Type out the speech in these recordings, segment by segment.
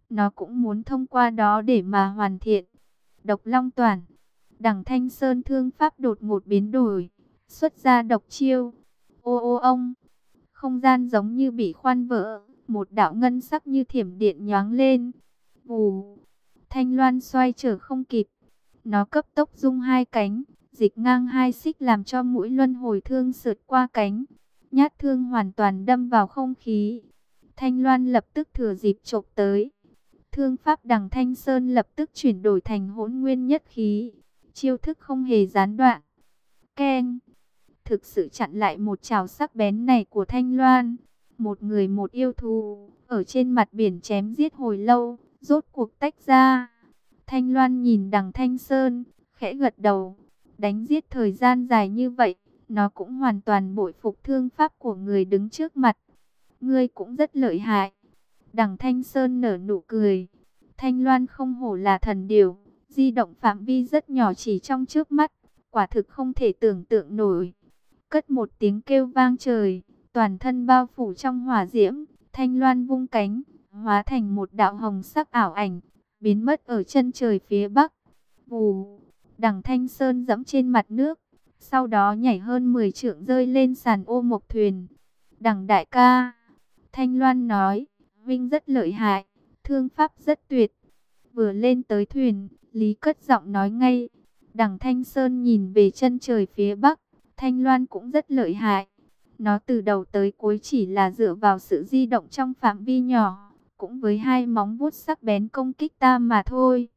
nó cũng muốn thông qua đó để mà hoàn thiện. Độc Long Toản. Đằng Thanh Sơn thương pháp đột ngột biến đổi, xuất ra độc chiêu. Ô ô ông, không gian giống như bị khoan vỡ, một đạo ngân sắc như thiểm điện nhoáng lên. Vù, Thanh Loan xoay trở không kịp, nó cấp tốc rung hai cánh, dịch ngang hai xích làm cho mũi luân hồi thương sượt qua cánh. Nhát thương hoàn toàn đâm vào không khí. Thanh Loan lập tức thừa dịp chộp tới. Thương pháp đằng Thanh Sơn lập tức chuyển đổi thành hỗn nguyên nhất khí. Chiêu thức không hề gián đoạn. Keng! Thực sự chặn lại một chảo sắc bén này của Thanh Loan. Một người một yêu thú, ở trên mặt biển chém giết hồi lâu, rốt cuộc tách ra. Thanh Loan nhìn đằng Thanh Sơn, khẽ gật đầu. Đánh giết thời gian dài như vậy, nó cũng hoàn toàn bội phục thương pháp của người đứng trước mặt. Ngươi cũng rất lợi hại. Đằng Thanh Sơn nở nụ cười. Thanh Loan không hổ là thần điểu, di động phạm vi rất nhỏ chỉ trong trước mắt, quả thực không thể tưởng tượng nổi. Cất một tiếng kêu vang trời, toàn thân bao phủ trong hỏa diễm, Thanh Loan vung cánh, hóa thành một đạo hồng sắc ảo ảnh, biến mất ở chân trời phía bắc. Vù, đằng Thanh Sơn giẫm trên mặt nước, sau đó nhảy hơn 10 trượng rơi lên sàn ô mộc thuyền. Đằng đại ca, Thanh Loan nói, Vinh rất lợi hại, thương pháp rất tuyệt. Vừa lên tới thuyền, Lý cất giọng nói ngay. Đằng Thanh Sơn nhìn về chân trời phía bắc, Thanh Loan cũng rất lợi hại. Nó từ đầu tới cuối chỉ là dựa vào sự di động trong phạm vi nhỏ, cũng với hai móng vuốt sắc bén công kích ta mà thôi.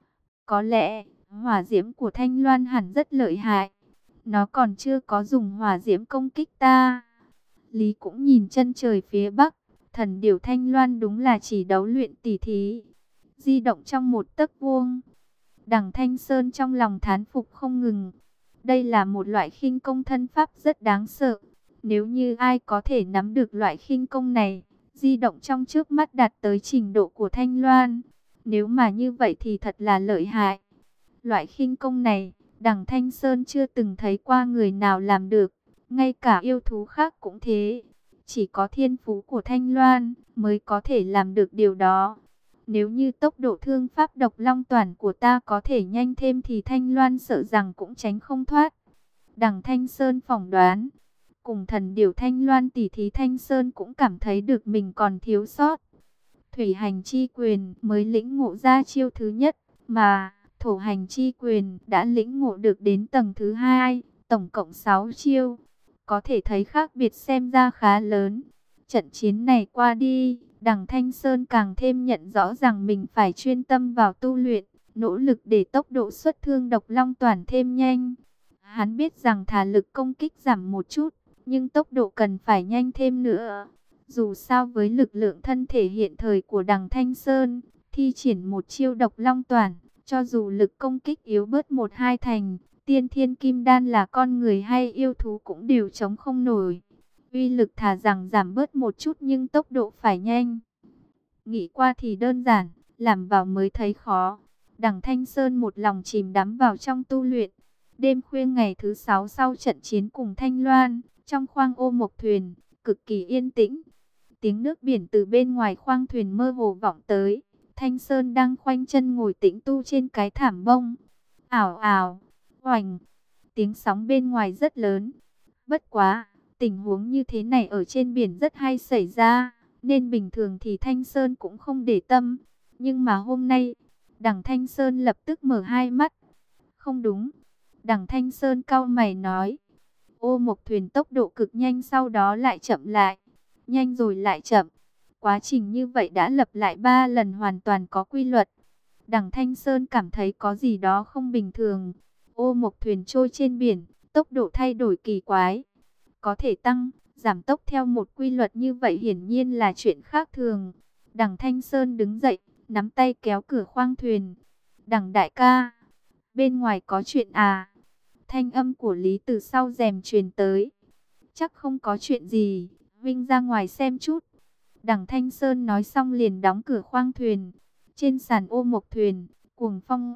Có lẽ, hỏa diễm của Thanh Loan hẳn rất lợi hại. Nó còn chưa có dùng hỏa diễm công kích ta. Lý cũng nhìn chân trời phía bắc, thần điểu Thanh Loan đúng là chỉ đấu luyện tỉ thí, di động trong một tấc vuông. Đằng Thanh Sơn trong lòng thán phục không ngừng. Đây là một loại khinh công thân pháp rất đáng sợ. Nếu như ai có thể nắm được loại khinh công này, di động trong trước mắt đạt tới trình độ của Thanh Loan, nếu mà như vậy thì thật là lợi hại. Loại khinh công này, đằng Thanh Sơn chưa từng thấy qua người nào làm được. Ngay cả yêu thú khác cũng thế. Chỉ có thiên phú của Thanh Loan mới có thể làm được điều đó. Nếu như tốc độ thương pháp Độc Long Toản của ta có thể nhanh thêm thì Thanh Loan sợ rằng cũng tránh không thoát. Đằng Thanh Sơn phỏng đoán. Cùng thần điểu Thanh Loan tỉ thí, Thanh Sơn cũng cảm thấy được mình còn thiếu sót. Thủy hành chi quyền mới lĩnh ngộ ra chiêu thứ nhất, mà thổ hành chi quyền đã lĩnh ngộ được đến tầng thứ hai, tổng cộng 6 chiêu. Có thể thấy khác biệt xem ra khá lớn. Trận chiến này qua đi, đằng Thanh Sơn càng thêm nhận rõ rằng mình phải chuyên tâm vào tu luyện, nỗ lực để tốc độ xuất thương Độc Long Toản thêm nhanh. Hắn biết rằng thà lực công kích giảm một chút, nhưng tốc độ cần phải nhanh thêm nữa. Dù sao với lực lượng thân thể hiện thời của đằng Thanh Sơn, thi triển một chiêu Độc Long Toản, cho dù lực công kích yếu bớt 1-2 thành, tiên thiên kim đan là con người hay yêu thú cũng đều chống không nổi. Uy lực thà rằng giảm bớt một chút nhưng tốc độ phải nhanh. Nghĩ qua thì đơn giản, làm vào mới thấy khó. Đằng Thanh Sơn một lòng chìm đắm vào trong tu luyện. Đêm khuya ngày thứ 6 sau trận chiến cùng Thanh Loan, trong khoang ô mộc thuyền, cực kỳ yên tĩnh. Tiếng nước biển từ bên ngoài khoang thuyền mơ hồ vọng tới. Thanh Sơn đang khoanh chân ngồi tĩnh tu trên cái thảm bông. Ảo ảo, oành, tiếng sóng bên ngoài rất lớn. Bất quá, tình huống như thế này ở trên biển rất hay xảy ra, nên bình thường thì Thanh Sơn cũng không để tâm. Nhưng mà hôm nay, đằng Thanh Sơn lập tức mở hai mắt. Không đúng, đằng Thanh Sơn cau mày nói. Ô mộc thuyền tốc độ cực nhanh sau đó lại chậm lại, nhanh rồi lại chậm. Quá trình như vậy đã lặp lại 3 lần hoàn toàn có quy luật. Đằng Thanh Sơn cảm thấy có gì đó không bình thường. Ô mộc thuyền trôi trên biển, tốc độ thay đổi kỳ quái. Có thể tăng, giảm tốc theo một quy luật như vậy hiển nhiên là chuyện khác thường. Đằng Thanh Sơn đứng dậy, nắm tay kéo cửa khoang thuyền. Đằng đại ca, bên ngoài có chuyện à? Thanh âm của Lý từ sau rèm truyền tới. Chắc không có chuyện gì, Vinh ra ngoài xem chút. Đằng Thanh Sơn nói xong liền đóng cửa khoang thuyền. Trên sàn ô mộc thuyền, cuồng phong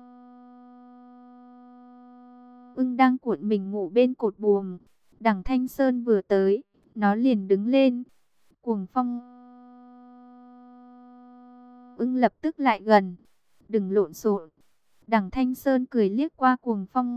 ưng đang cuộn mình ngủ bên cột buồm. Đằng Thanh Sơn vừa tới, nó liền đứng lên. Cuồng phong Ưng lập tức lại gần. Đừng lộn xộn. Đằng Thanh Sơn cười liếc qua Cuồng Phong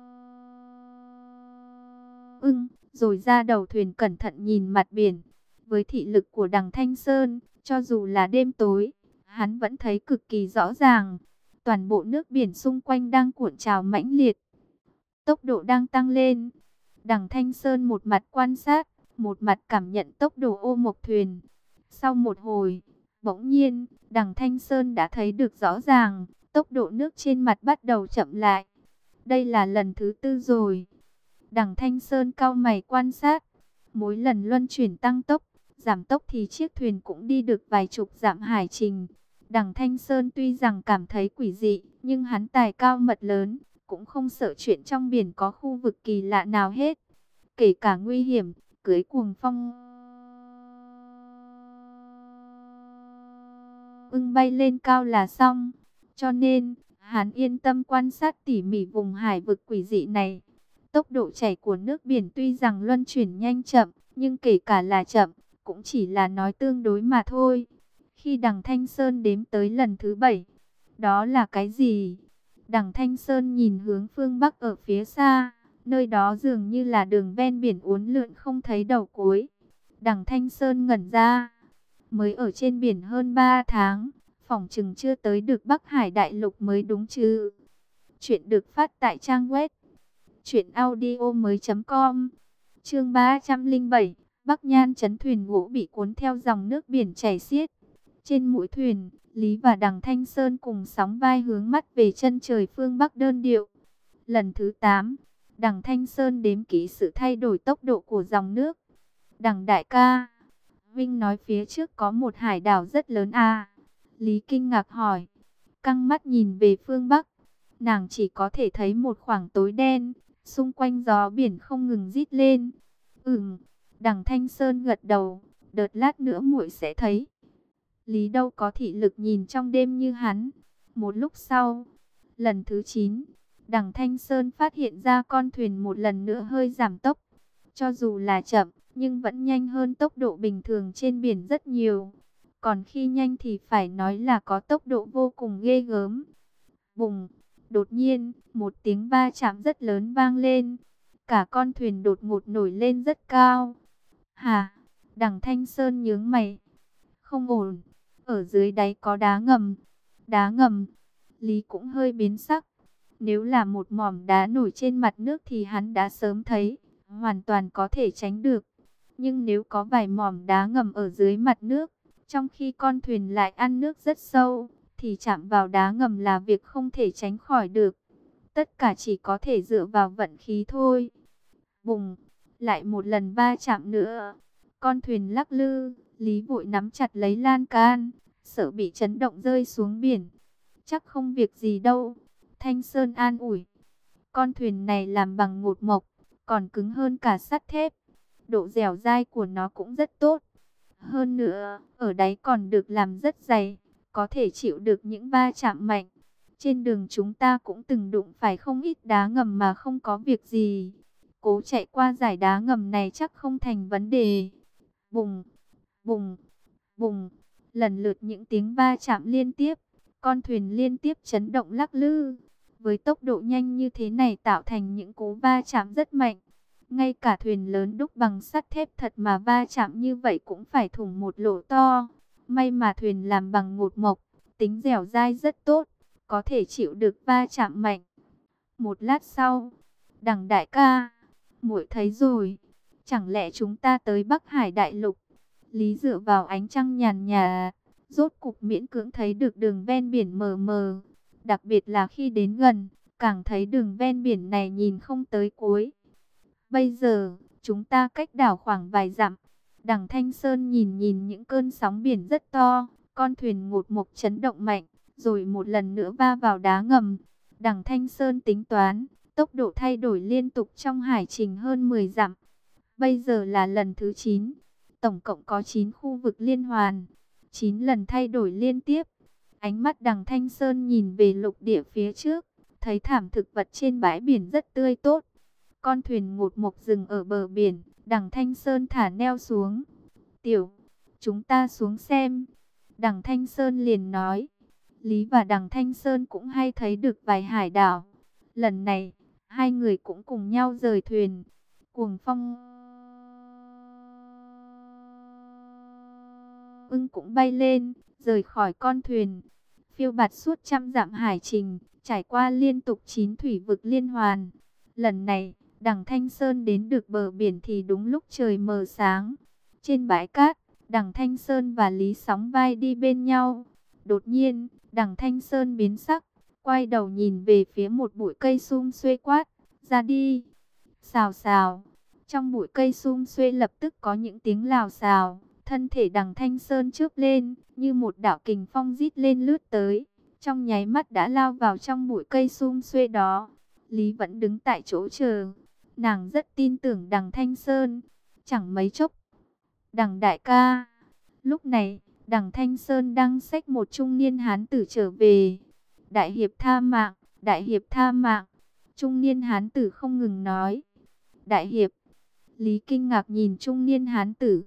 Ưng, rồi ra đầu thuyền cẩn thận nhìn mặt biển. Với thị lực của đằng Thanh Sơn, cho dù là đêm tối, hắn vẫn thấy cực kỳ rõ ràng. Toàn bộ nước biển xung quanh đang cuộn trào mãnh liệt. Tốc độ đang tăng lên. Đằng Thanh Sơn một mặt quan sát, một mặt cảm nhận tốc độ ô mộc thuyền. Sau một hồi, bỗng nhiên, đằng Thanh Sơn đã thấy được rõ ràng, tốc độ nước trên mặt bắt đầu chậm lại. Đây là lần thứ tư rồi. Đằng Thanh Sơn cau mày quan sát, mỗi lần luân chuyển tăng tốc, giảm tốc thì chiếc thuyền cũng đi được vài chục dặm hải trình. Đằng Thanh Sơn tuy rằng cảm thấy quỷ dị, nhưng hắn tài cao mật lớn, cũng không sợ chuyện trong biển có khu vực kỳ lạ nào hết. Kể cả nguy hiểm, cưới Cuồng Phong Ưng bay lên cao là xong. Cho nên, hắn yên tâm quan sát tỉ mỉ vùng hải vực quỷ dị này. Tốc độ chảy của nước biển tuy rằng luân chuyển nhanh chậm, nhưng kể cả là chậm, cũng chỉ là nói tương đối mà thôi. Khi đằng Thanh Sơn đếm tới lần thứ 7, đó là cái gì? Đằng Thanh Sơn nhìn hướng phương Bắc ở phía xa, nơi đó dường như là đường ven biển uốn lượn không thấy đầu cuối. Đằng Thanh Sơn ngẩn ra, mới ở trên biển hơn 3 tháng, phỏng chừng chưa tới được Bắc Hải đại lục mới đúng chứ. Chuyện được phát tại trang web truyệnaudiomoi.com. Chương 307, Bắc Nhan trấn thuyền gỗ bị cuốn theo dòng nước biển chảy xiết. Trên mũi thuyền, Lý và đằng Thanh Sơn cùng sóng vai hướng mắt về chân trời phương Bắc đơn điệu. Lần thứ 8, đằng Thanh Sơn đếm kỹ sự thay đổi tốc độ của dòng nước. Đằng đại ca, Vinh nói phía trước có một hải đảo rất lớn à? Lý kinh ngạc hỏi. Căng mắt nhìn về phương Bắc, nàng chỉ có thể thấy một khoảng tối đen, xung quanh gió biển không ngừng rít lên. Đằng Thanh Sơn gật đầu, đợt lát nữa muội sẽ thấy. Lý đâu có thị lực nhìn trong đêm như hắn. Một lúc sau, lần thứ 9, đằng Thanh Sơn phát hiện ra con thuyền một lần nữa hơi giảm tốc. Cho dù là chậm, nhưng vẫn nhanh hơn tốc độ bình thường trên biển rất nhiều. Còn khi nhanh thì phải nói là có tốc độ vô cùng ghê gớm. Bùng! Đột nhiên, một tiếng va chạm rất lớn vang lên. Cả con thuyền đột ngột nổi lên rất cao. Hả? Đằng Thanh Sơn nhướng mày. Không ổn. Ở dưới đáy có đá ngầm. Đá ngầm. Lý cũng hơi biến sắc. Nếu là một mỏm đá nổi trên mặt nước thì hắn đã sớm thấy. Hoàn toàn có thể tránh được. Nhưng nếu có vài mỏm đá ngầm ở dưới mặt nước, trong khi con thuyền lại ăn nước rất sâu, thì chạm vào đá ngầm là việc không thể tránh khỏi được. Tất cả chỉ có thể dựa vào vận khí thôi. Bùng! Lại một lần va chạm nữa. Con thuyền lắc lư, Lý vội nắm chặt lấy lan can, sợ bị chấn động rơi xuống biển. Chắc không việc gì đâu. Thanh Sơn an ủi. Con thuyền này làm bằng ngột mộc, còn cứng hơn cả sắt thép. Độ dẻo dai của nó cũng rất tốt. Hơn nữa, ở đáy còn được làm rất dày, có thể chịu được những va chạm mạnh. Trên đường chúng ta cũng từng đụng phải không ít đá ngầm mà không có việc gì. Cố chạy qua dải đá ngầm này chắc không thành vấn đề. Bùng, bùng, bùng. Lần lượt những tiếng va chạm liên tiếp, con thuyền liên tiếp chấn động lắc lư. Với tốc độ nhanh như thế này tạo thành những cú va chạm rất mạnh. Ngay cả thuyền lớn đúc bằng sắt thép thật mà va chạm như vậy cũng phải thủng một lỗ to. May mà thuyền làm bằng ngột mộc, tính dẻo dai rất tốt, có thể chịu được va chạm mạnh. Một lát sau, đằng đại ca, muội thấy rồi, chẳng lẽ chúng ta tới Bắc Hải đại lục? Lý dựa vào ánh trăng nhàn nhà, rốt cục miễn cưỡng thấy được đường ven biển mờ mờ. Đặc biệt là khi đến gần, càng thấy đường ven biển này nhìn không tới cuối. Bây giờ, chúng ta cách đảo khoảng vài dặm. Đằng Thanh Sơn nhìn nhìn những cơn sóng biển rất to, con thuyền ngột mộc chấn động mạnh, rồi một lần nữa va vào đá ngầm. Đằng Thanh Sơn tính toán, tốc độ thay đổi liên tục trong hải trình hơn 10 dặm. Bây giờ là lần thứ 9, tổng cộng có 9 khu vực liên hoàn, 9 lần thay đổi liên tiếp. Ánh mắt đằng Thanh Sơn nhìn về lục địa phía trước, thấy thảm thực vật trên bãi biển rất tươi tốt. Con thuyền ngột mộc dừng ở bờ biển, đằng Thanh Sơn thả neo xuống. Tiểu, chúng ta xuống xem. Đằng Thanh Sơn liền nói, Lý và Đằng Thanh Sơn cũng hay thấy được vài hải đảo. Lần này, hai người cũng cùng nhau rời thuyền. Cuồng phong ưng cũng bay lên, rời khỏi con thuyền. Phiêu bạt suốt 100 dặm hải trình, trải qua liên tục 9 thủy vực liên hoàn. Lần này, Đằng Thanh Sơn đến được bờ biển thì đúng lúc trời mờ sáng. Trên bãi cát, Đằng Thanh Sơn và Lý sóng vai đi bên nhau. Đột nhiên, Đằng Thanh Sơn biến sắc, quay đầu nhìn về phía một bụi cây sum xuê quát, ra đi. Xào xào, trong bụi cây sum xuê lập tức có những tiếng lào xào. Thân thể Đằng Thanh Sơn chớp lên, như một đạo kình phong rít lên lướt tới. Trong nháy mắt đã lao vào trong bụi cây sum xuê đó. Lý vẫn đứng tại chỗ chờ. Nàng rất tin tưởng Đằng Thanh Sơn. Chẳng mấy chốc, Đằng đại ca. Lúc này, Đằng Thanh Sơn đang xách một trung niên hán tử trở về. Đại hiệp tha mạng, đại hiệp tha mạng. Trung niên hán tử không ngừng nói. Đại hiệp. Lý kinh ngạc nhìn trung niên hán tử.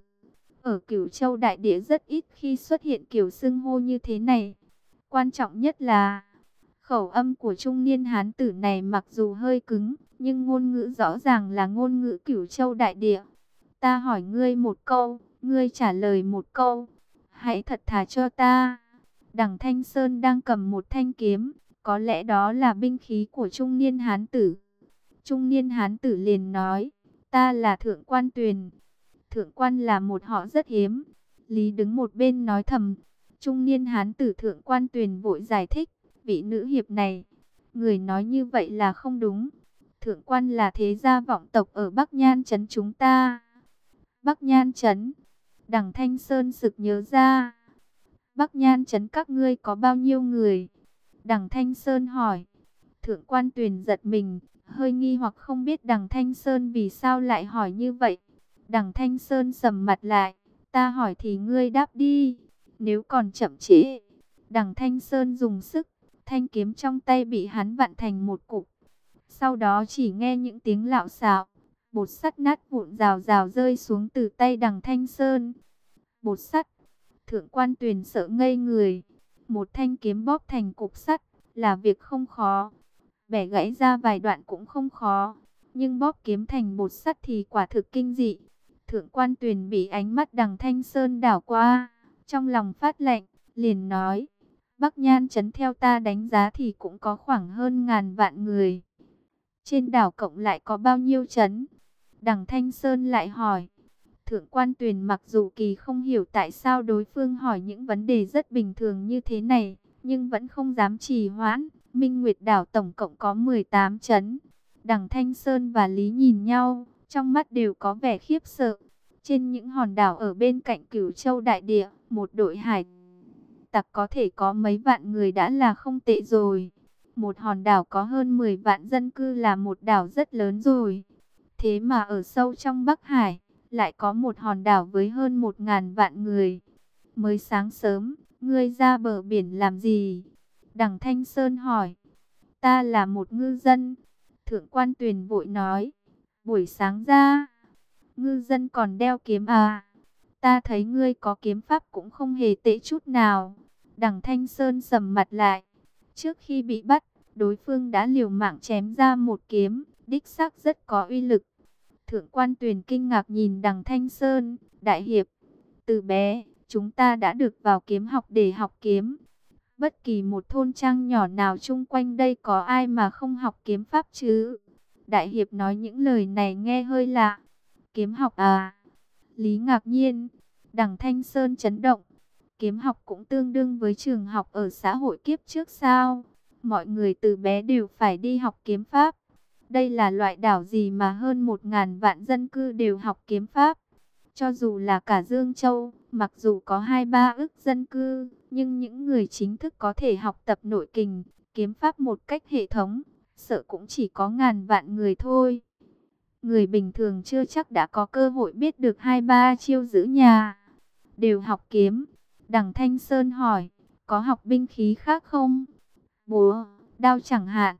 Ở Cửu Châu đại địa rất ít khi xuất hiện kiểu xưng hô như thế này. Quan trọng nhất là khẩu âm của trung niên hán tử này mặc dù hơi cứng, nhưng ngôn ngữ rõ ràng là ngôn ngữ Cửu Châu đại địa. Ta hỏi ngươi một câu, ngươi trả lời một câu. Hãy thật thà cho ta. Đằng Thanh Sơn đang cầm một thanh kiếm, có lẽ đó là binh khí của trung niên hán tử. Trung niên hán tử liền nói, ta là Thượng Quan Tuyền. Thượng Quan là một họ rất hiếm. Lý đứng một bên nói thầm. Trung niên hán tử Thượng Quan Tuyền vội giải thích, vị nữ hiệp này, người nói như vậy là không đúng. Thượng Quan là thế gia vọng tộc ở Bắc Nhan Trấn chúng ta. Bắc Nhan Trấn. Đằng Thanh Sơn sực nhớ ra. Bắc Nhan Trấn các ngươi có bao nhiêu người? Đằng Thanh Sơn hỏi. Thượng Quan Tuyền giật mình, hơi nghi hoặc không biết Đằng Thanh Sơn vì sao lại hỏi như vậy. Đằng Thanh Sơn sầm mặt lại. Ta hỏi thì ngươi đáp đi. Nếu còn chậm trễ. Đằng Thanh Sơn dùng sức. Thanh kiếm trong tay bị hắn vặn thành một cục. Sau đó chỉ nghe những tiếng lạo xạo. Bột sắt nát vụn rào rào rơi xuống từ tay Đằng Thanh Sơn. Bột sắt. Thượng Quan Tuyền sợ ngây người. Một thanh kiếm bóp thành cục sắt là việc không khó. Bẻ gãy ra vài đoạn cũng không khó. Nhưng bóp kiếm thành bột sắt thì quả thực kinh dị. Thượng Quan Tuyền bị ánh mắt Đằng Thanh Sơn đảo qua. Trong lòng phát lạnh, liền nói. Bắc Nhan Trấn theo ta đánh giá thì cũng có khoảng hơn 1000 vạn người. Trên đảo cộng lại có bao nhiêu trấn? Đằng Thanh Sơn lại hỏi. Thượng Quan Tuyền mặc dù kỳ không hiểu tại sao đối phương hỏi những vấn đề rất bình thường như thế này, nhưng vẫn không dám trì hoãn. Minh Nguyệt đảo tổng cộng có 18 trấn. Đằng Thanh Sơn và Lý nhìn nhau, trong mắt đều có vẻ khiếp sợ. Trên những hòn đảo ở bên cạnh Cửu Châu đại địa, một đội hải tặc có thể có mấy vạn người đã là không tệ rồi. Một hòn đảo có hơn 10 vạn dân cư là một đảo rất lớn rồi. Thế mà ở sâu trong Bắc Hải, lại có một hòn đảo với hơn 1000 vạn người. Mới sáng sớm, ngươi ra bờ biển làm gì? Đằng Thanh Sơn hỏi. Ta là một ngư dân. Thượng Quan Tuyền vội nói. Buổi sáng ra, ngư dân còn đeo kiếm à? Ta thấy ngươi có kiếm pháp cũng không hề tệ chút nào. Đằng Thanh Sơn sầm mặt lại. Trước khi bị bắt, đối phương đã liều mạng chém ra một kiếm, đích xác rất có uy lực. Thượng Quan Tuyền kinh ngạc nhìn Đằng Thanh Sơn. Đại hiệp, từ bé, chúng ta đã được vào kiếm học để học kiếm. Bất kỳ một thôn trang nhỏ nào chung quanh đây có ai mà không học kiếm pháp chứ? Đại hiệp nói những lời này nghe hơi lạ. Kiếm học à? Lý ngạc nhiên. Đằng Thanh Sơn chấn động. Kiếm học cũng tương đương với trường học ở xã hội kiếp trước sao? Mọi người từ bé đều phải đi học kiếm pháp. Đây là loại đảo gì mà hơn 1000 vạn dân cư đều học kiếm pháp? Cho dù là cả Dương Châu, mặc dù có 2-3 ức dân cư, nhưng những người chính thức có thể học tập nội kình, kiếm pháp một cách hệ thống, sợ cũng chỉ có 1000 vạn người thôi. Người bình thường chưa chắc đã có cơ hội biết được 2-3 chiêu giữ nhà. Đều học kiếm. Đằng Thanh Sơn hỏi, có học binh khí khác không? Búa, đao chẳng hạn.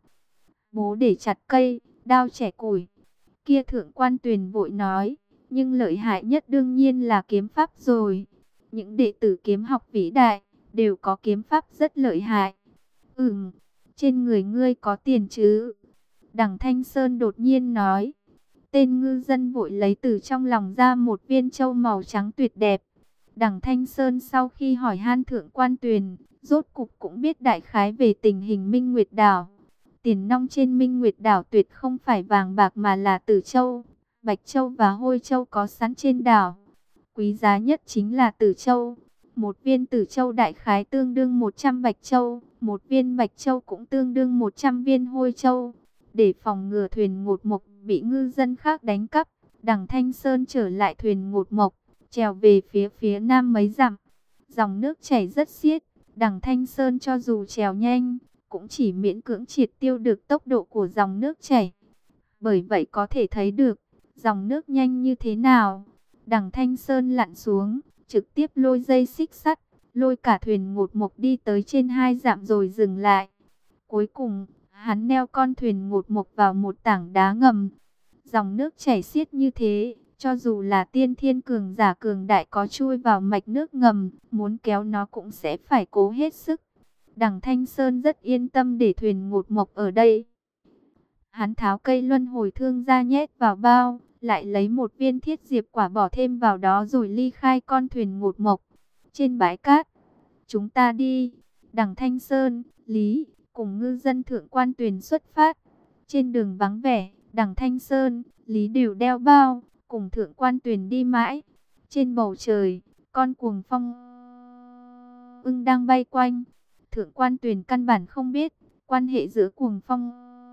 Bố để chặt cây, đao chẻ củi. Kia Thượng Quan Tuyền vội nói, nhưng lợi hại nhất đương nhiên là kiếm pháp rồi. Những đệ tử kiếm học vĩ đại, đều có kiếm pháp rất lợi hại. Trên người ngươi có tiền chứ? Đằng Thanh Sơn đột nhiên nói. Tên ngư dân vội lấy từ trong lòng ra một viên châu màu trắng tuyệt đẹp. Đằng Thanh Sơn sau khi hỏi han Thượng Quan Tuyền, rốt cục cũng biết đại khái về tình hình Minh Nguyệt Đảo. Tiền nong trên Minh Nguyệt Đảo tuyệt không phải vàng bạc mà là tử châu, bạch châu và hôi châu có sẵn trên đảo. Quý giá nhất chính là tử châu. Một viên tử châu đại khái tương đương 100 bạch châu, một viên bạch châu cũng tương đương 100 viên hôi châu. Để phòng ngừa thuyền ngột mộc bị ngư dân khác đánh cắp, Đằng Thanh Sơn trở lại thuyền ngột mộc, trèo về phía nam mấy dặm. Dòng nước chảy rất xiết, Đằng Thanh Sơn cho dù trèo nhanh, cũng chỉ miễn cưỡng triệt tiêu được tốc độ của dòng nước chảy. Bởi vậy có thể thấy được, dòng nước nhanh như thế nào. Đằng Thanh Sơn lặn xuống, trực tiếp lôi dây xích sắt, lôi cả thuyền ngột mộc đi tới trên 2 dặm rồi dừng lại. Cuối cùng, hắn neo con thuyền ngột mộc vào một tảng đá ngầm. Dòng nước chảy xiết như thế, cho dù là tiên thiên cường giả cường đại có chui vào mạch nước ngầm, muốn kéo nó cũng sẽ phải cố hết sức. Đằng Thanh Sơn rất yên tâm để thuyền ngột mộc ở đây. Hắn tháo cây luân hồi thương ra nhét vào bao, lại lấy một viên thiết diệp quả bỏ thêm vào đó rồi ly khai con thuyền ngột mộc. Trên bãi cát, chúng ta đi. Đằng Thanh Sơn, Lý, cùng ngư dân Thượng Quan Tuyền xuất phát. Trên đường vắng vẻ, Đằng Thanh Sơn, Lý đều đeo bao, cùng Thượng Quan Tuyền đi mãi. Trên bầu trời, con cuồng phong ưng đang bay quanh. Thượng Quan Tuyền căn bản không biết quan hệ giữa cuồng phong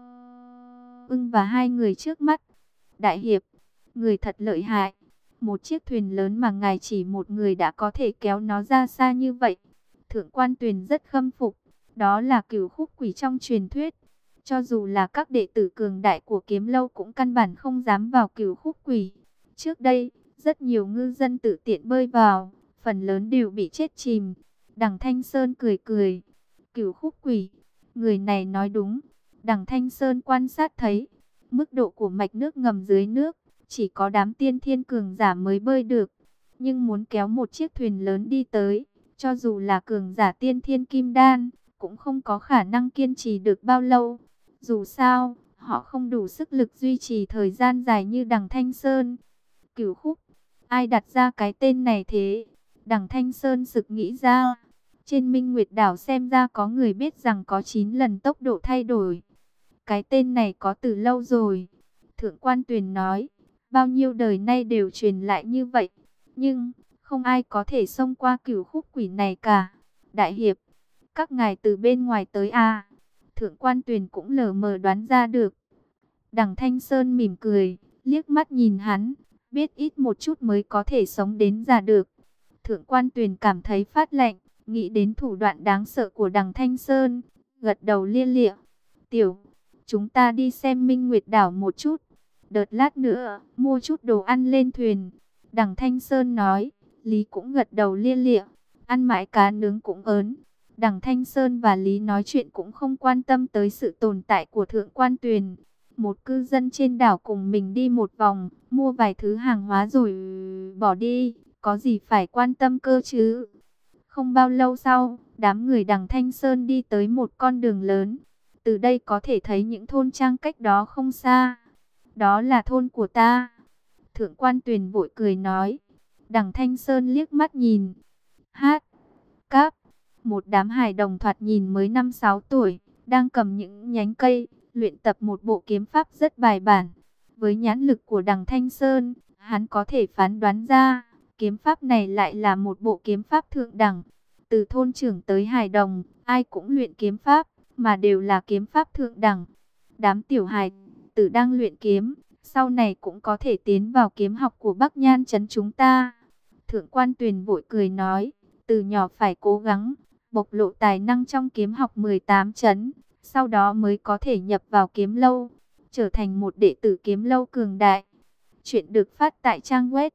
ưng và hai người trước mắt. Đại hiệp, người thật lợi hại. Một chiếc thuyền lớn mà ngài chỉ một người đã có thể kéo nó ra xa như vậy. Thượng Quan Tuyền rất khâm phục. Đó là Cửu Khúc Quỷ trong truyền thuyết. Cho dù là các đệ tử cường đại của Kiếm Lâu cũng căn bản không dám vào Cửu Khúc Quỷ. Trước đây, rất nhiều ngư dân tự tiện bơi vào, phần lớn đều bị chết chìm. Đằng Thanh Sơn cười cười. Cửu Khúc Quỷ, người này nói đúng. Đằng Thanh Sơn quan sát thấy, mức độ của mạch nước ngầm dưới nước, chỉ có đám tiên thiên cường giả mới bơi được. Nhưng muốn kéo một chiếc thuyền lớn đi tới, cho dù là cường giả tiên thiên kim đan, cũng không có khả năng kiên trì được bao lâu. Dù sao, họ không đủ sức lực duy trì thời gian dài như Đằng Thanh Sơn. Cửu Khúc, ai đặt ra cái tên này thế? Đằng Thanh Sơn sực nghĩ ra. Trên Minh Nguyệt Đảo xem ra có người biết rằng có 9 lần tốc độ thay đổi. Cái tên này có từ lâu rồi. Thượng Quan Tuyền nói, bao nhiêu đời nay đều truyền lại như vậy. Nhưng, không ai có thể xông qua Cửu Khúc Quỷ này cả. Đại hiệp, các ngài từ bên ngoài tới à? Thượng Quan Tuyền cũng lờ mờ đoán ra được. Đằng Thanh Sơn mỉm cười, liếc mắt nhìn hắn, biết ít một chút mới có thể sống đến già được. Thượng Quan Tuyền cảm thấy phát lạnh, nghĩ đến thủ đoạn đáng sợ của Đằng Thanh Sơn, gật đầu lia lịa. Tiểu, chúng ta đi xem Minh Nguyệt Đảo một chút. Đợt lát nữa, mua chút đồ ăn lên thuyền. Đằng Thanh Sơn nói, Lý cũng gật đầu lia lịa. Ăn mãi cá nướng cũng ớn. Đằng Thanh Sơn và Lý nói chuyện cũng không quan tâm tới sự tồn tại của Thượng Quan Tuyền. Một cư dân trên đảo cùng mình đi một vòng, mua vài thứ hàng hóa rồi bỏ đi. Có gì phải quan tâm cơ chứ? Không bao lâu sau, đám người Đằng Thanh Sơn đi tới một con đường lớn. Từ đây có thể thấy những thôn trang cách đó không xa. Đó là thôn của ta. Thượng Quan Tuyền vội cười nói. Đằng Thanh Sơn liếc mắt nhìn. Hát, cáp, một đám hài đồng thoạt nhìn mới 5-6 tuổi, đang cầm những nhánh cây, luyện tập một bộ kiếm pháp rất bài bản. Với nhãn lực của Đằng Thanh Sơn, hắn có thể phán đoán ra, kiếm pháp này lại là một bộ kiếm pháp thượng đẳng. Từ thôn trưởng tới hài đồng, ai cũng luyện kiếm pháp, mà đều là kiếm pháp thượng đẳng. Đám tiểu hài tử đang luyện kiếm, sau này cũng có thể tiến vào kiếm học của Bắc Nhan trấn chúng ta. Thượng Quan Tuyền vội cười nói, từ nhỏ phải cố gắng, bộc lộ tài năng trong kiếm học 18 trấn, sau đó mới có thể nhập vào kiếm lâu, trở thành một đệ tử kiếm lâu cường đại. Chuyện được phát tại trang web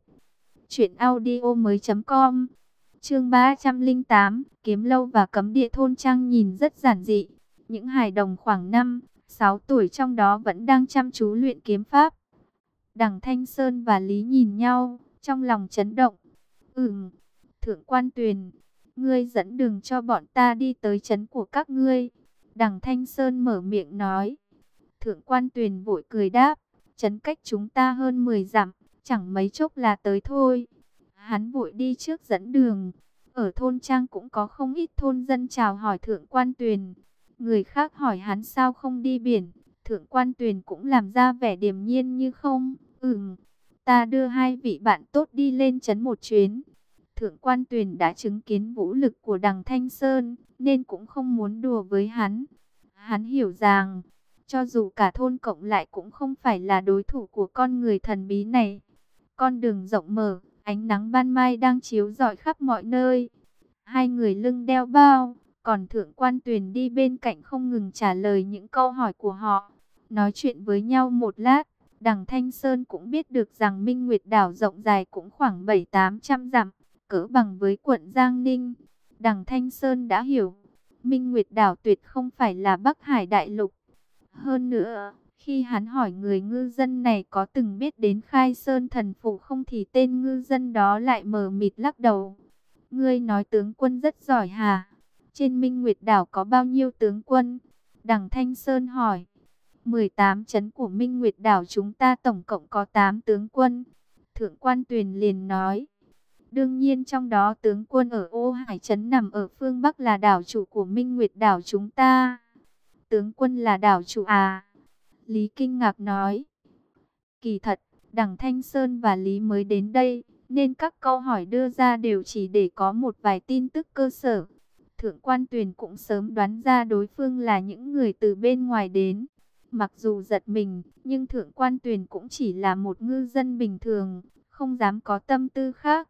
truyệnaudiomoi.com. Chương 308, kiếm lâu và cấm địa thôn trang nhìn rất giản dị. Những hài đồng khoảng 5-6 tuổi trong đó vẫn đang chăm chú luyện kiếm pháp. Đằng Thanh Sơn và Lý nhìn nhau, trong lòng chấn động. Thượng Quan Tuyền, ngươi dẫn đường cho bọn ta đi tới trấn của các ngươi. Đằng Thanh Sơn mở miệng nói. Thượng Quan Tuyền vội cười đáp, trấn cách chúng ta hơn 10 dặm, chẳng mấy chốc là tới thôi. Hắn vội đi trước dẫn đường. Ở thôn trang cũng có không ít thôn dân chào hỏi Thượng Quan Tuyền. Người khác hỏi hắn sao không đi biển, Thượng Quan Tuyền cũng làm ra vẻ điềm nhiên như không. Ta đưa hai vị bạn tốt đi lên trấn một chuyến. Thượng Quan Tuyền đã chứng kiến vũ lực của đằng Thanh Sơn, nên cũng không muốn đùa với hắn. Hắn hiểu rằng, cho dù cả thôn cộng lại cũng không phải là đối thủ của con người thần bí này. Con đường rộng mở, ánh nắng ban mai đang chiếu rọi khắp mọi nơi. Hai người lưng đeo bao, còn Thượng Quan Tuyền đi bên cạnh không ngừng trả lời những câu hỏi của họ. Nói chuyện với nhau một lát, đằng Thanh Sơn cũng biết được rằng Minh Nguyệt Đảo rộng dài cũng khoảng 700-800 dặm, cỡ bằng với quận Giang Ninh. Đằng Thanh Sơn đã hiểu, Minh Nguyệt Đảo tuyệt không phải là Bắc Hải đại lục. Hơn nữa, khi hắn hỏi người ngư dân này có từng biết đến Khai Sơn thần phủ không thì tên ngư dân đó lại mờ mịt lắc đầu. Ngươi nói tướng quân rất giỏi hả? Trên Minh Nguyệt Đảo có bao nhiêu tướng quân? Đằng Thanh Sơn hỏi. 18 trấn của Minh Nguyệt Đảo chúng ta tổng cộng có 8 tướng quân. Thượng Quan Tuyền liền nói. Đương nhiên trong đó tướng quân ở Ô Hải trấn nằm ở phương Bắc là đảo chủ của Minh Nguyệt Đảo chúng ta. Tướng quân là đảo chủ à? Lý kinh ngạc nói. Kỳ thật, đằng Thanh Sơn và Lý mới đến đây, nên các câu hỏi đưa ra đều chỉ để có một vài tin tức cơ sở. Thượng Quan Tuyền cũng sớm đoán ra đối phương là những người từ bên ngoài đến. Mặc dù giật mình, nhưng Thượng Quan Tuyền cũng chỉ là một ngư dân bình thường, không dám có tâm tư khác.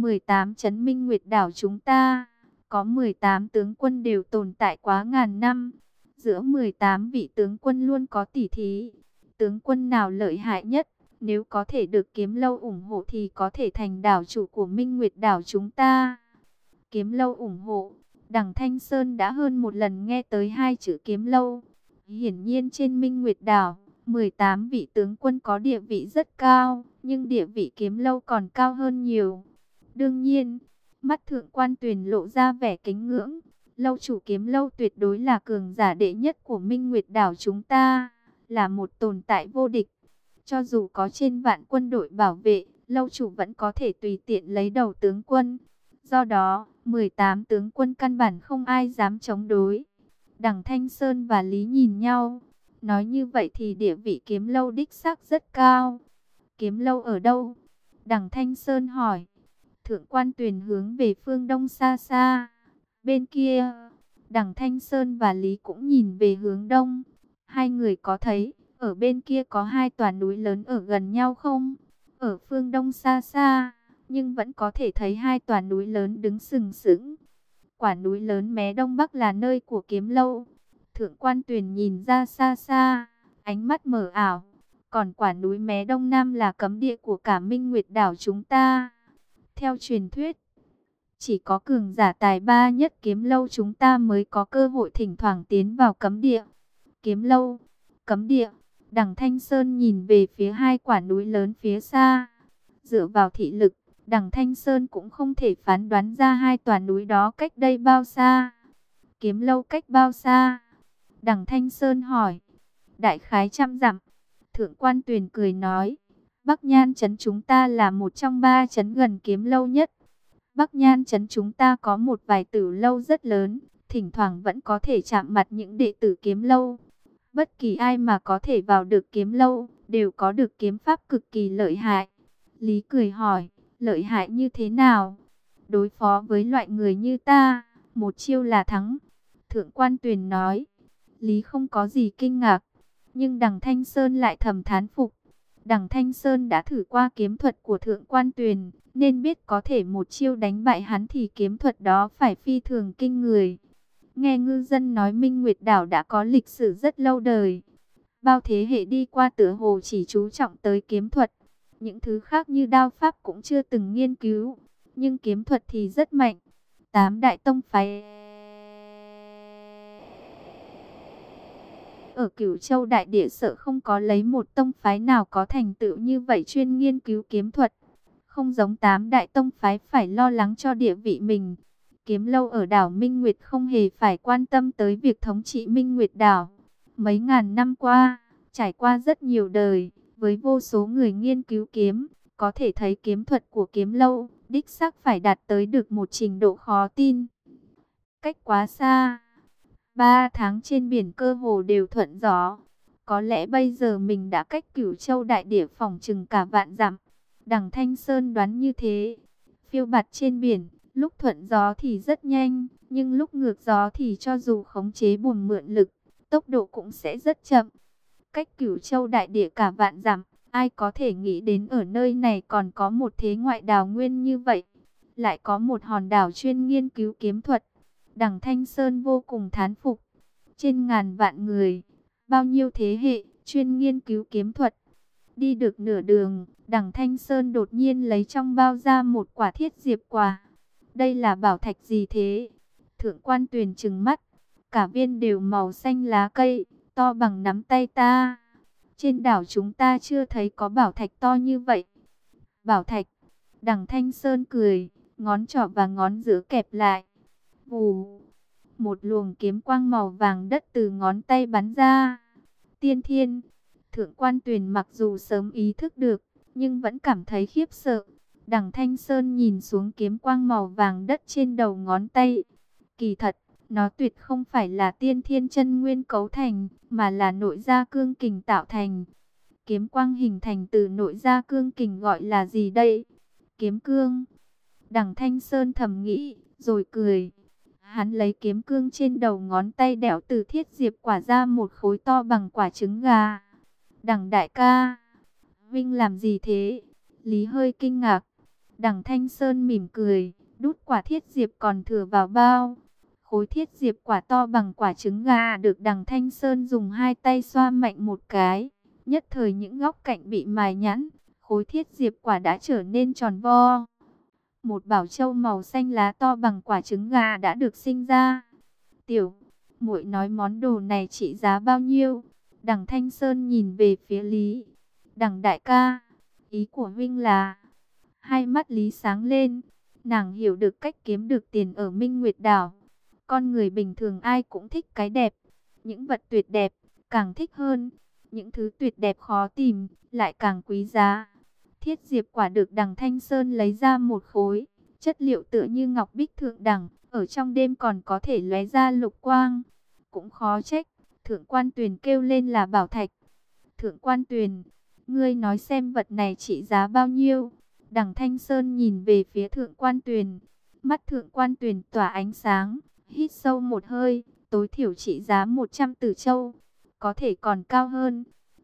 18 trấn Minh Nguyệt Đảo chúng ta, có 18 tướng quân đều tồn tại quá ngàn năm. Giữa 18 vị tướng quân luôn có tỉ thí. Tướng quân nào lợi hại nhất, nếu có thể được Kiếm Lâu ủng hộ thì có thể thành đảo chủ của Minh Nguyệt Đảo chúng ta. Kiếm Lâu ủng hộ. Đằng Thanh Sơn đã hơn một lần nghe tới hai chữ Kiếm Lâu. Hiển nhiên trên Minh Nguyệt Đảo, 18 vị tướng quân có địa vị rất cao, nhưng địa vị Kiếm Lâu còn cao hơn nhiều. Đương nhiên, mắt Thượng Quan Tuyền lộ ra vẻ kính ngưỡng. Lâu chủ Kiếm Lâu tuyệt đối là cường giả đệ nhất của Minh Nguyệt Đảo chúng ta, là một tồn tại vô địch. Cho dù có trên vạn quân đội bảo vệ, lâu chủ vẫn có thể tùy tiện lấy đầu tướng quân. Do đó, 18 tướng quân căn bản không ai dám chống đối. Đằng Thanh Sơn và Lý nhìn nhau. Nói như vậy thì địa vị Kiếm Lâu đích xác rất cao. Kiếm Lâu ở đâu? Đằng Thanh Sơn hỏi. Thượng Quan Tuyền hướng về phương đông xa xa. Bên kia, đằng Thanh Sơn và Lý cũng nhìn về hướng đông. Hai người có thấy, ở bên kia có hai tòa núi lớn ở gần nhau không? Ở phương đông xa xa, nhưng vẫn có thể thấy hai tòa núi lớn đứng sừng sững. Quả núi lớn mé đông bắc là nơi của Kiếm Lâu. Thượng Quan Tuyền nhìn ra xa xa, ánh mắt mờ ảo. Còn quả núi mé đông nam là cấm địa của cả Minh Nguyệt Đảo chúng ta. Theo truyền thuyết, chỉ có cường giả tài ba nhất Kiếm Lâu chúng ta mới có cơ hội thỉnh thoảng tiến vào cấm địa. Kiếm Lâu, cấm địa. Đằng Thanh Sơn nhìn về phía hai quả núi lớn phía xa. Dựa vào thị lực, đằng Thanh Sơn cũng không thể phán đoán ra hai tòa núi đó cách đây bao xa. Kiếm Lâu cách bao xa? Đằng Thanh Sơn hỏi. Đại khái 100 dặm. Thượng Quan Tuyền cười nói. Bắc Nhan trấn chúng ta là một trong 3 trấn gần Kiếm Lâu nhất. Bắc Nhan trấn chúng ta có một vài tử lâu rất lớn, thỉnh thoảng vẫn có thể chạm mặt những đệ tử Kiếm Lâu. Bất kỳ ai mà có thể vào được Kiếm Lâu, đều có được kiếm pháp cực kỳ lợi hại. Lý cười hỏi, lợi hại như thế nào? Đối phó với loại người như ta, một chiêu là thắng. Thượng Quan Tuyền nói. Lý không có gì kinh ngạc, nhưng đằng Thanh Sơn lại thầm thán phục. Đằng Thanh Sơn đã thử qua kiếm thuật của Thượng Quan Tuyền, nên biết có thể một chiêu đánh bại hắn thì kiếm thuật đó phải phi thường kinh người. Nghe ngư dân nói Minh Nguyệt Đảo đã có lịch sử rất lâu đời. Bao thế hệ đi qua tựa hồ chỉ chú trọng tới kiếm thuật. Những thứ khác như đao pháp cũng chưa từng nghiên cứu. Nhưng kiếm thuật thì rất mạnh. 8 đại tông phái ở Cửu Châu Đại Địa sợ không có lấy một tông phái nào có thành tựu như vậy chuyên nghiên cứu kiếm thuật. không giống 8 đại tông phái phải lo lắng cho địa vị mình. Kiếm Lâu ở đảo Minh Nguyệt không hề phải quan tâm tới việc thống trị Minh Nguyệt đảo. Mấy ngàn năm qua, trải qua rất nhiều đời, với vô số người nghiên cứu kiếm, có thể thấy kiếm thuật của Kiếm Lâu đích xác phải đạt tới được một trình độ khó tin. Cách quá xa, 3 tháng trên biển cơ hồ đều thuận gió. Có lẽ bây giờ mình đã cách Cửu Châu đại địa phỏng chừng cả vạn dặm. Đằng Thanh Sơn đoán như thế. Phiêu bạt trên biển, lúc thuận gió thì rất nhanh, nhưng lúc ngược gió thì cho dù khống chế buồm mượn lực, tốc độ cũng sẽ rất chậm. Cách Cửu Châu đại địa cả vạn dặm, ai có thể nghĩ đến ở nơi này còn có một thế ngoại đào nguyên như vậy, lại có một hòn đảo chuyên nghiên cứu kiếm thuật. Đằng Thanh Sơn vô cùng thán phục. Trên ngàn vạn người, bao nhiêu thế hệ chuyên nghiên cứu kiếm thuật. Đi được nửa đường, Đằng Thanh Sơn đột nhiên lấy trong bao ra một quả thiết diệp quả. Đây là bảo thạch gì thế? Thượng quan Tuyền trừng mắt, cả viên đều màu xanh lá cây, to bằng nắm tay ta. Trên đảo chúng ta chưa thấy có bảo thạch to như vậy. Bảo thạch, Đằng Thanh Sơn cười, ngón trỏ và ngón giữa kẹp lại. Vù, một luồng kiếm quang màu vàng đất từ ngón tay bắn ra. Tiên thiên, Thượng quan Tuyền mặc dù sớm ý thức được, nhưng vẫn cảm thấy khiếp sợ. Đằng Thanh Sơn nhìn xuống kiếm quang màu vàng đất trên đầu ngón tay. Kỳ thật, nó tuyệt không phải là tiên thiên chân nguyên cấu thành, mà là nội gia cương kình tạo thành. Kiếm quang hình thành từ nội gia cương kình gọi là gì đây? Kiếm cương. Đằng Thanh Sơn thầm nghĩ, rồi cười. Hắn lấy kiếm cương trên đầu ngón tay đẽo từ thiết diệp quả ra một khối to bằng quả trứng gà. Đằng đại ca, Vinh làm gì thế? Lý hơi kinh ngạc. Đằng Thanh Sơn mỉm cười, đút quả thiết diệp còn thừa vào bao. Khối thiết diệp quả to bằng quả trứng gà được Đằng Thanh Sơn dùng hai tay xoa mạnh một cái. Nhất thời những góc cạnh bị mài nhẵn, khối thiết diệp quả đã trở nên tròn vo. Một bảo châu màu xanh lá to bằng quả trứng gà đã được sinh ra. Tiểu muội nói món đồ này trị giá bao nhiêu? Đằng Thanh Sơn nhìn về phía Lý. Đằng đại ca, ý của Vinh là... Hai mắt Lý sáng lên, nàng hiểu được cách kiếm được tiền ở Minh Nguyệt đảo. Con người bình thường ai cũng thích cái đẹp, những vật tuyệt đẹp càng thích hơn, những thứ tuyệt đẹp khó tìm lại càng quý giá. Thiết diệp quả được Đằng Thanh Sơn lấy ra một khối, chất liệu tựa như ngọc bích thượng đẳng, ở trong đêm còn có thể lóe ra lục quang. Cũng khó trách, Thượng quan Tuyền kêu lên là bảo thạch. Thượng quan Tuyền, ngươi nói xem vật này trị giá bao nhiêu? Đằng Thanh Sơn nhìn về phía Thượng quan Tuyền, mắt Thượng quan Tuyền tỏa ánh sáng, hít sâu một hơi, tối thiểu trị giá 100 tử châu, có thể còn cao hơn.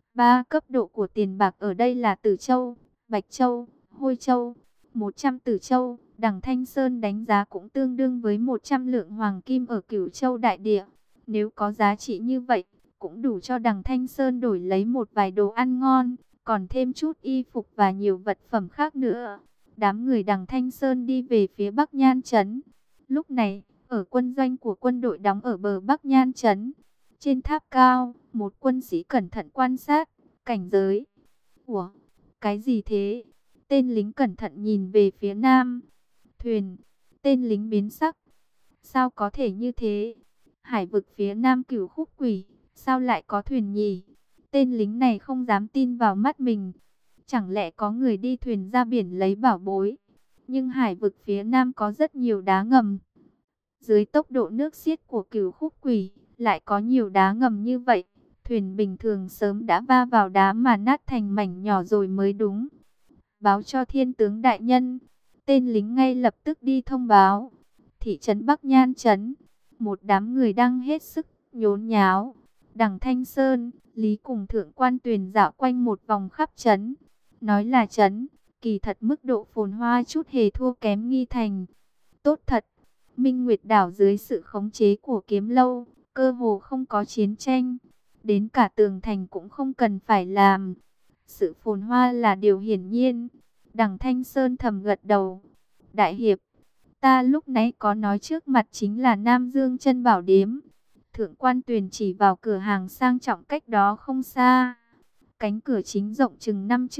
3 cấp độ của tiền bạc ở đây là tử châu, bạch châu, hôi châu. 100 tử châu, Đằng Thanh Sơn đánh giá cũng tương đương với 100 lượng hoàng kim ở Cửu Châu đại địa. Nếu có giá trị như vậy, cũng đủ cho Đằng Thanh Sơn đổi lấy một vài đồ ăn ngon, còn thêm chút y phục và nhiều vật phẩm khác nữa. Đám người Đằng Thanh Sơn đi về phía Bắc Nhan Trấn. Lúc này, ở quân doanh của quân đội đóng ở bờ Bắc Nhan Trấn, trên tháp cao, một quân sĩ cẩn thận quan sát, cảnh giới. Ủa, cái gì thế? Tên lính cẩn thận nhìn về phía nam. Thuyền, tên lính biến sắc. Sao có thể như thế? Hải vực phía nam Cửu Khúc Quỷ, sao lại có thuyền nhỉ? Tên lính này không dám tin vào mắt mình. Chẳng lẽ có người đi thuyền ra biển lấy bảo bối? Nhưng hải vực phía nam có rất nhiều đá ngầm. Dưới tốc độ nước xiết của Cửu Khúc Quỷ, lại có nhiều đá ngầm như vậy. Thuyền bình thường sớm đã va vào đá mà nát thành mảnh nhỏ rồi mới đúng. Báo cho thiên tướng đại nhân. Tên lính ngay lập tức đi thông báo. Thị trấn Bắc Nhan Trấn, một đám người đang hết sức nhốn nháo. Đằng Thanh Sơn, Lý cùng Thượng quan Tuyền dạo quanh một vòng khắp trấn. Nói là trấn, kỳ thật mức độ phồn hoa chút hề thua kém Nghi Thành. Tốt thật, Minh Nguyệt đảo dưới sự khống chế của Kiếm Lâu, cơ hồ không có chiến tranh. Đến cả tường thành cũng không cần phải làm. Sự phồn hoa là điều hiển nhiên. Đằng Thanh Sơn thầm gật đầu. Đại hiệp, ta lúc nãy có nói trước mặt chính là Nam Dương Chân Bảo Điếm. Thượng quan Tuyền chỉ vào cửa hàng sang trọng cách đó không xa. Cánh cửa chính rộng chừng 5 trượng,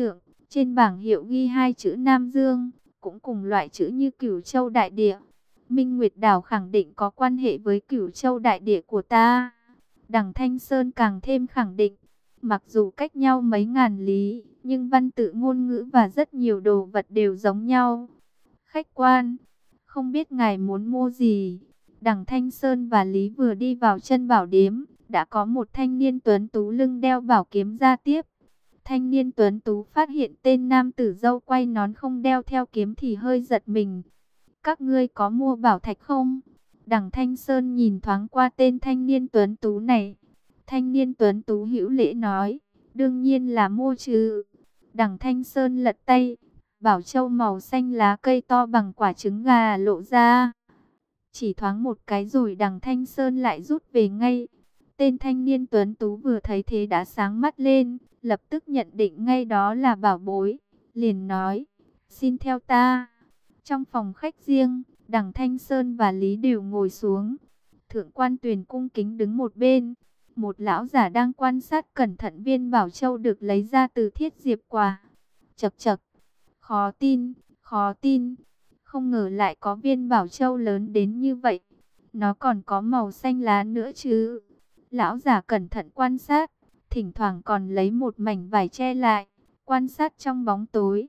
Trên bảng hiệu ghi hai chữ Nam Dương, cũng cùng loại chữ như Cửu Châu Đại Địa. Minh Nguyệt Đảo khẳng định có quan hệ với Cửu Châu Đại Địa của ta. Đằng Thanh Sơn càng thêm khẳng định, mặc dù cách nhau mấy ngàn lý, nhưng văn tự ngôn ngữ và rất nhiều đồ vật đều giống nhau. Khách quan, không biết ngài muốn mua gì? Đằng Thanh Sơn và Lý vừa đi vào chân bảo điếm, đã có một thanh niên tuấn tú lưng đeo bảo kiếm ra tiếp. Thanh niên tuấn tú phát hiện tên nam tử râu quay nón không đeo theo kiếm thì hơi giật mình. Các ngươi có mua bảo thạch không? Đằng Thanh Sơn nhìn thoáng qua tên thanh niên tuấn tú này. Thanh niên tuấn tú hữu lễ nói, đương nhiên là mua chứ. Đằng Thanh Sơn lật tay, bảo châu màu xanh lá cây to bằng quả trứng gà lộ ra. Chỉ thoáng một cái rồi đằng Thanh Sơn lại rút về ngay. Tên thanh niên tuấn tú vừa thấy thế đã sáng mắt lên, lập tức nhận định ngay đó là bảo bối. Liền nói, xin theo ta. Trong phòng khách riêng, đằng Thanh Sơn và Lý đều ngồi xuống. Thượng quan Tuyền cung kính đứng một bên. Một lão giả đang quan sát cẩn thận viên bảo châu được lấy ra từ thiết diệp quả. Chậc chậc, khó tin, khó tin. Không ngờ lại có viên bảo châu lớn đến như vậy. Nó còn có màu xanh lá nữa chứ. Lão giả cẩn thận quan sát, thỉnh thoảng còn lấy một mảnh vải che lại, quan sát trong bóng tối.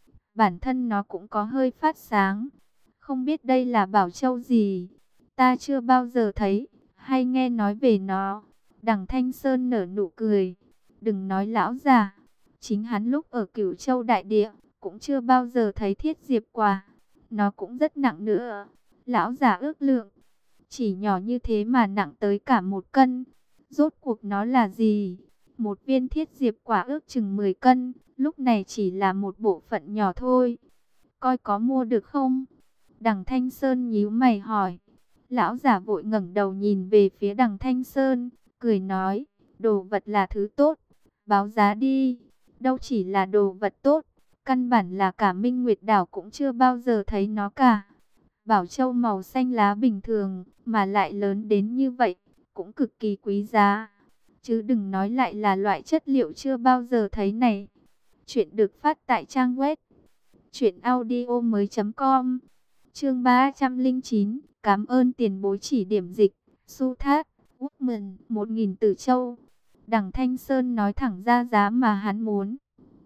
Bản thân nó cũng có hơi phát sáng. Không biết đây là bảo châu gì, ta chưa bao giờ thấy, hay nghe nói về nó. Đằng Thanh Sơn nở nụ cười. Đừng nói lão già, chính hắn lúc ở Cửu Châu Đại Địa, cũng chưa bao giờ thấy thiết diệp quả. Nó cũng rất nặng nữa. Lão già ước lượng, chỉ nhỏ như thế mà nặng tới cả 1 cân. Rốt cuộc nó là gì? Một viên thiết diệp quả ước chừng 10 cân, lúc này chỉ là một bộ phận nhỏ thôi. Coi có mua được không? Đằng Thanh Sơn nhíu mày hỏi. Lão giả vội ngẩng đầu nhìn về phía đằng Thanh Sơn, cười nói, đồ vật là thứ tốt, báo giá đi. Đâu chỉ là đồ vật tốt, căn bản là cả Minh Nguyệt Đảo cũng chưa bao giờ thấy nó cả. Bảo châu màu xanh lá bình thường, mà lại lớn đến như vậy, cũng cực kỳ quý giá. Chứ đừng nói lại là loại chất liệu chưa bao giờ thấy này. Chuyện được phát tại trang web truyệnaudiomoi.com. Chương 309, cảm ơn tiền bối chỉ điểm dịch. Su Thát, Woodman, 1000 Tử Châu. Đằng Thanh Sơn nói thẳng ra giá mà hắn muốn.